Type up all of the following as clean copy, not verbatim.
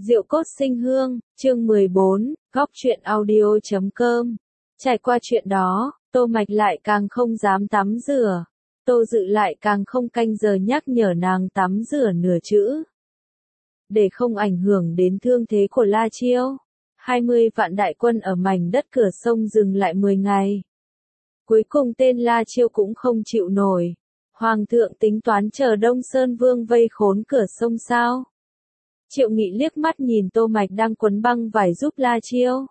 Diệu cốt sinh hương, chương 14, góc truyện audio.com. Trải qua chuyện đó, Tô Mạch lại càng không dám tắm rửa. Tô Dự lại càng không canh giờ nhắc nhở nàng tắm rửa nửa chữ. Để không ảnh hưởng đến thương thế của La Chiêu, 20 vạn đại quân ở mảnh đất cửa sông dừng lại 10 ngày. Cuối cùng tên La Chiêu cũng không chịu nổi. Hoàng thượng tính toán chờ Đông Sơn Vương vây khốn cửa sông sao? Triệu Nghị liếc mắt nhìn Tô Mạch đang quấn băng vải giúp La Chiêu.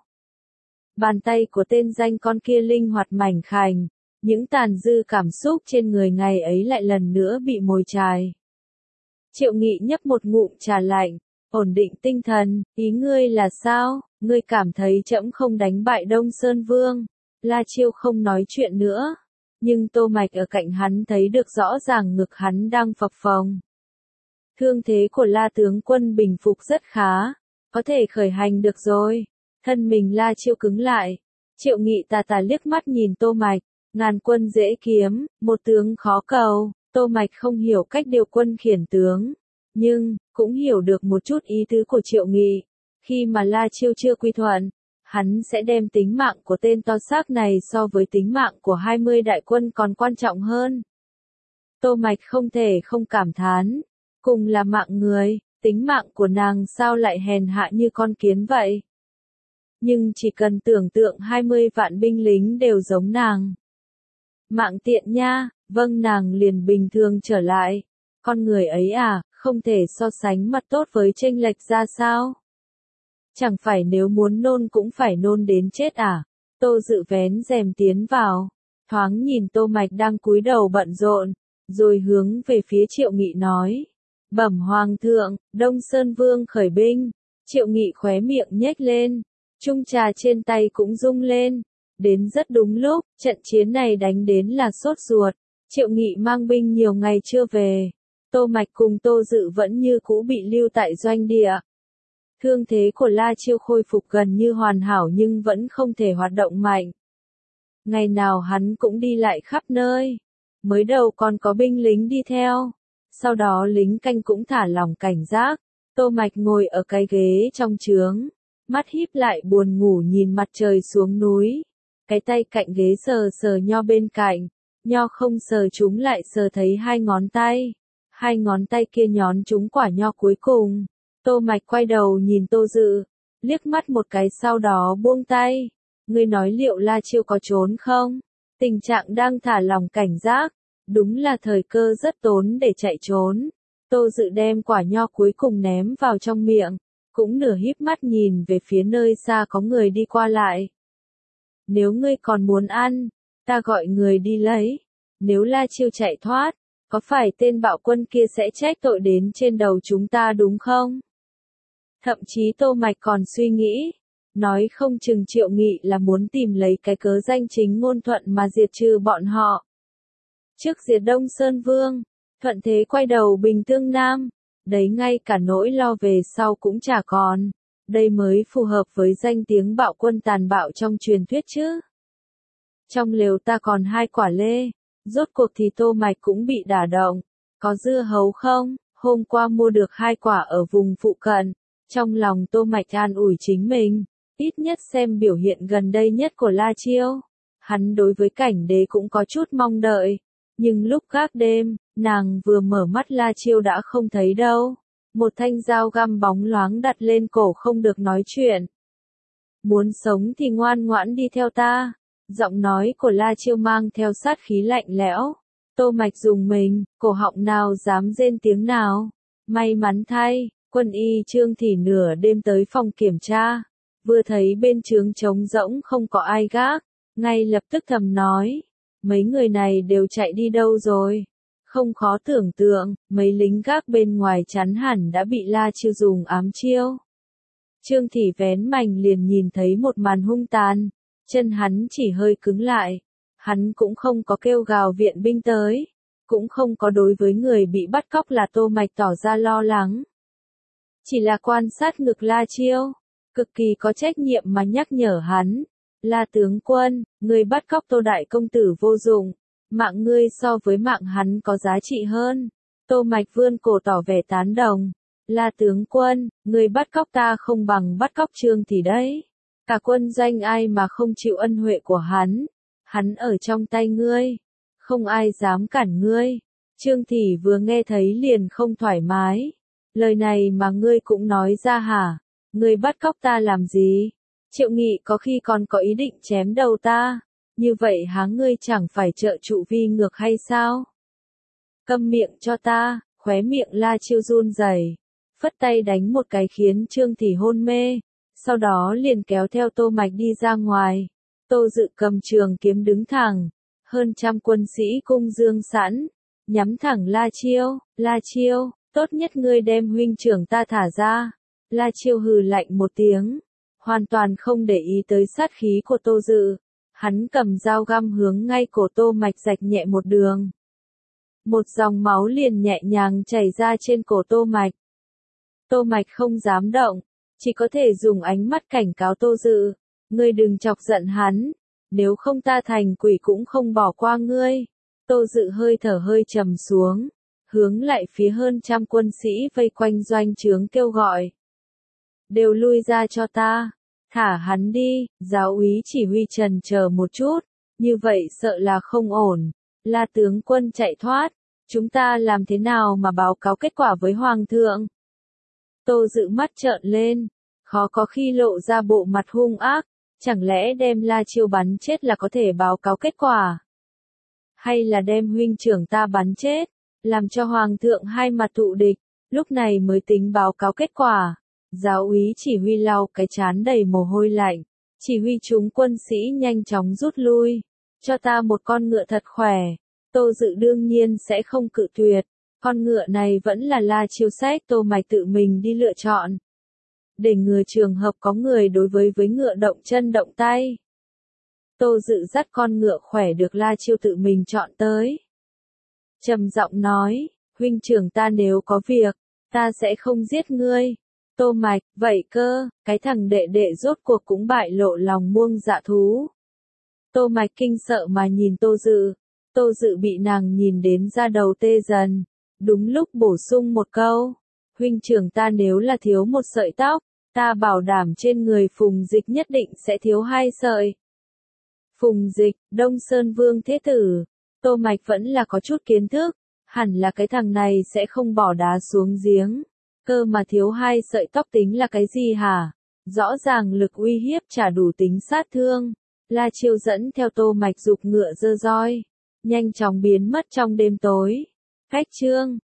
Bàn tay của tên danh con kia linh hoạt mảnh khảnh, những tàn dư cảm xúc trên người ngày ấy lại lần nữa bị mồi chài. Triệu Nghị nhấp một ngụm trà lạnh, ổn định tinh thần, ý ngươi là sao, ngươi cảm thấy trẫm không đánh bại Đông Sơn Vương. La Chiêu không nói chuyện nữa, nhưng Tô Mạch ở cạnh hắn thấy được rõ ràng ngực hắn đang phập phồng. Thương thế của La tướng quân bình phục rất khá, có thể khởi hành được rồi. Thân mình La Chiêu cứng lại. Triệu Nghị tà tà liếc mắt nhìn Tô Mạch, ngàn quân dễ kiếm, một tướng khó cầu. Tô Mạch không hiểu cách điều quân khiển tướng, nhưng cũng hiểu được một chút ý tứ của Triệu Nghị. Khi mà La Chiêu chưa quy thuận, hắn sẽ đem tính mạng của tên to xác này so với tính mạng của 20 đại quân còn quan trọng hơn. Tô Mạch không thể không cảm thán, cùng là mạng người, tính mạng của nàng sao lại hèn hạ như con kiến vậy. Nhưng chỉ cần tưởng tượng 20 vạn binh lính đều giống nàng. Mạng tiện nha, vâng, nàng liền bình thường trở lại. Con người ấy à, không thể so sánh mặt tốt với chênh lệch ra sao? Chẳng phải nếu muốn nôn cũng phải nôn đến chết à? Tô Dự vén rèm tiến vào, thoáng nhìn Tô Mạch đang cúi đầu bận rộn, rồi hướng về phía Triệu Nghị nói. Bẩm Hoàng thượng, Đông Sơn Vương khởi binh. Triệu Nghị khóe miệng nhếch lên, chung trà trên tay cũng rung lên. Đến rất đúng lúc, trận chiến này đánh đến là sốt ruột. Triệu Nghị mang binh nhiều ngày chưa về. Tô Mạch cùng Tô Dự vẫn như cũ bị lưu tại doanh địa. Thương thế của La Chiêu khôi phục gần như hoàn hảo nhưng vẫn không thể hoạt động mạnh. Ngày nào hắn cũng đi lại khắp nơi. Mới đầu còn có binh lính đi theo. Sau đó lính canh cũng thả lỏng cảnh giác. Tô Mạch ngồi ở cái ghế trong trướng, mắt híp lại buồn ngủ nhìn mặt trời xuống núi. Cái tay cạnh ghế sờ sờ nho bên cạnh, nho không sờ chúng lại sờ thấy hai ngón tay. Hai ngón tay kia nhón trúng quả nho cuối cùng. Tô Mạch quay đầu nhìn Tô Dự, liếc mắt một cái sau đó buông tay. Ngươi nói liệu La Chiêu có trốn không? Tình trạng đang thả lỏng cảnh giác. Đúng là thời cơ rất tốn để chạy trốn. Tô Dự đem quả nho cuối cùng ném vào trong miệng, cũng nửa híp mắt nhìn về phía nơi xa có người đi qua lại. Nếu ngươi còn muốn ăn, ta gọi người đi lấy. Nếu La Chiêu chạy thoát, có phải tên bạo quân kia sẽ trách tội đến trên đầu chúng ta đúng không? Thậm chí Tô Mạch còn suy nghĩ, nói không chừng Triệu Nghị là muốn tìm lấy cái cớ danh chính ngôn thuận mà diệt trừ bọn họ. Trước diệt Đông Sơn Vương, thuận thế quay đầu bình Tương Nam, đấy ngay cả nỗi lo về sau cũng chả còn. Đây mới phù hợp với danh tiếng bạo quân tàn bạo trong truyền thuyết chứ. Trong lều ta còn 2 quả lê, rốt cuộc thì Tô Mạch cũng bị đả động. Có dưa hấu không? Hôm qua mua được 2 quả ở vùng phụ cận. Trong lòng Tô Mạch an ủi chính mình, ít nhất xem biểu hiện gần đây nhất của La Chiêu. Hắn đối với cảnh đế cũng có chút mong đợi. Nhưng lúc gác đêm, nàng vừa mở mắt La Chiêu đã không thấy đâu. Một thanh dao găm bóng loáng đặt lên cổ không được nói chuyện. Muốn sống thì ngoan ngoãn đi theo ta. Giọng nói của La Chiêu mang theo sát khí lạnh lẽo. Tô Mạch dùng mình, cổ họng nào dám rên tiếng nào. May mắn thay, quân y Trương Thị nửa đêm tới phòng kiểm tra. Vừa thấy bên trướng trống rỗng không có ai gác, ngay lập tức thầm nói. Mấy người này đều chạy đi đâu rồi? Không khó tưởng tượng, mấy lính gác bên ngoài chắn hẳn đã bị La Chiêu dùng ám chiêu. Trương Thị vén mành liền nhìn thấy một màn hung tàn, chân hắn chỉ hơi cứng lại. Hắn cũng không có kêu gào viện binh tới, cũng không có đối với người bị bắt cóc là Tô Mạch tỏ ra lo lắng. Chỉ là quan sát ngực La Chiêu, cực kỳ có trách nhiệm mà nhắc nhở hắn. La tướng quân, ngươi bắt cóc Tô đại công tử vô dụng, mạng ngươi so với mạng hắn có giá trị hơn. Tô Mạch vươn cổ tỏ vẻ tán đồng. La tướng quân, người bắt cóc ta không bằng bắt cóc Trương Thị đấy. Cả quân doanh ai mà không chịu ân huệ của hắn ở trong tay ngươi, không ai dám cản ngươi. Trương Thị vừa nghe thấy liền không thoải mái. Lời này mà ngươi cũng nói ra hả? Ngươi bắt cóc ta làm gì? Triệu Nghị có khi còn có ý định chém đầu ta. Như vậy há ngươi chẳng phải trợ trụ vi ngược hay sao? Câm miệng cho ta, khóe miệng La Chiêu run rẩy, phất tay đánh một cái khiến Trương Thị hôn mê, sau đó liền kéo theo Tô Mạch đi ra ngoài. Tô Dự cầm trường kiếm đứng thẳng, hơn trăm quân sĩ cung dương sẵn, nhắm thẳng La Chiêu, tốt nhất ngươi đem huynh trưởng ta thả ra. La Chiêu hừ lạnh một tiếng, hoàn toàn không để ý tới sát khí của Tô Dự. Hắn cầm dao găm hướng ngay cổ Tô Mạch rạch nhẹ một đường. Một dòng máu liền nhẹ nhàng chảy ra trên cổ Tô Mạch. Tô Mạch không dám động, chỉ có thể dùng ánh mắt cảnh cáo Tô Dự. Ngươi đừng chọc giận hắn, nếu không ta thành quỷ cũng không bỏ qua ngươi. Tô Dự hơi thở hơi trầm xuống, hướng lại phía hơn trăm quân sĩ vây quanh doanh trướng kêu gọi. Đều lui ra cho ta, thả hắn đi. Giáo úy chỉ huy trần chờ một chút, như vậy sợ là không ổn. La tướng quân chạy thoát, chúng ta làm thế nào mà báo cáo kết quả với Hoàng thượng? Tô Dự mắt trợn lên, khó có khi lộ ra bộ mặt hung ác, chẳng lẽ đem La Chiêu bắn chết là có thể báo cáo kết quả? Hay là đem huynh trưởng ta bắn chết, làm cho Hoàng thượng hai mặt thụ địch, lúc này mới tính báo cáo kết quả? Giáo úy chỉ huy lau cái trán đầy mồ hôi lạnh, chỉ huy chúng quân sĩ nhanh chóng rút lui. Cho ta một con ngựa thật khỏe. Tô Dự đương nhiên sẽ không cự tuyệt, con ngựa này vẫn là La Chiêu sách Tô Mạch tự mình đi lựa chọn. Để ngừa trường hợp có người đối với ngựa động chân động tay. Tô Dự dắt con ngựa khỏe được La Chiêu tự mình chọn tới. Trầm giọng nói, huynh trưởng ta nếu có việc, ta sẽ không giết ngươi. Tô Mạch, vậy cơ, cái thằng đệ đệ rốt cuộc cũng bại lộ lòng muông dạ thú. Tô Mạch kinh sợ mà nhìn Tô Dự. Tô Dự bị nàng nhìn đến da đầu tê dần. Đúng lúc bổ sung một câu. Huynh trưởng ta nếu là thiếu một sợi tóc, ta bảo đảm trên người Phùng Dịch nhất định sẽ thiếu 2 sợi. Phùng Dịch, Đông Sơn Vương thế tử. Tô Mạch vẫn là có chút kiến thức. Hẳn là cái thằng này sẽ không bỏ đá xuống giếng. Cơ mà thiếu 2 sợi tóc tính là cái gì hả? Rõ ràng lực uy hiếp chả đủ tính sát thương. La Chiêu dẫn theo Tô Mạch giục ngựa dơ roi, nhanh chóng biến mất trong đêm tối. Khách trương,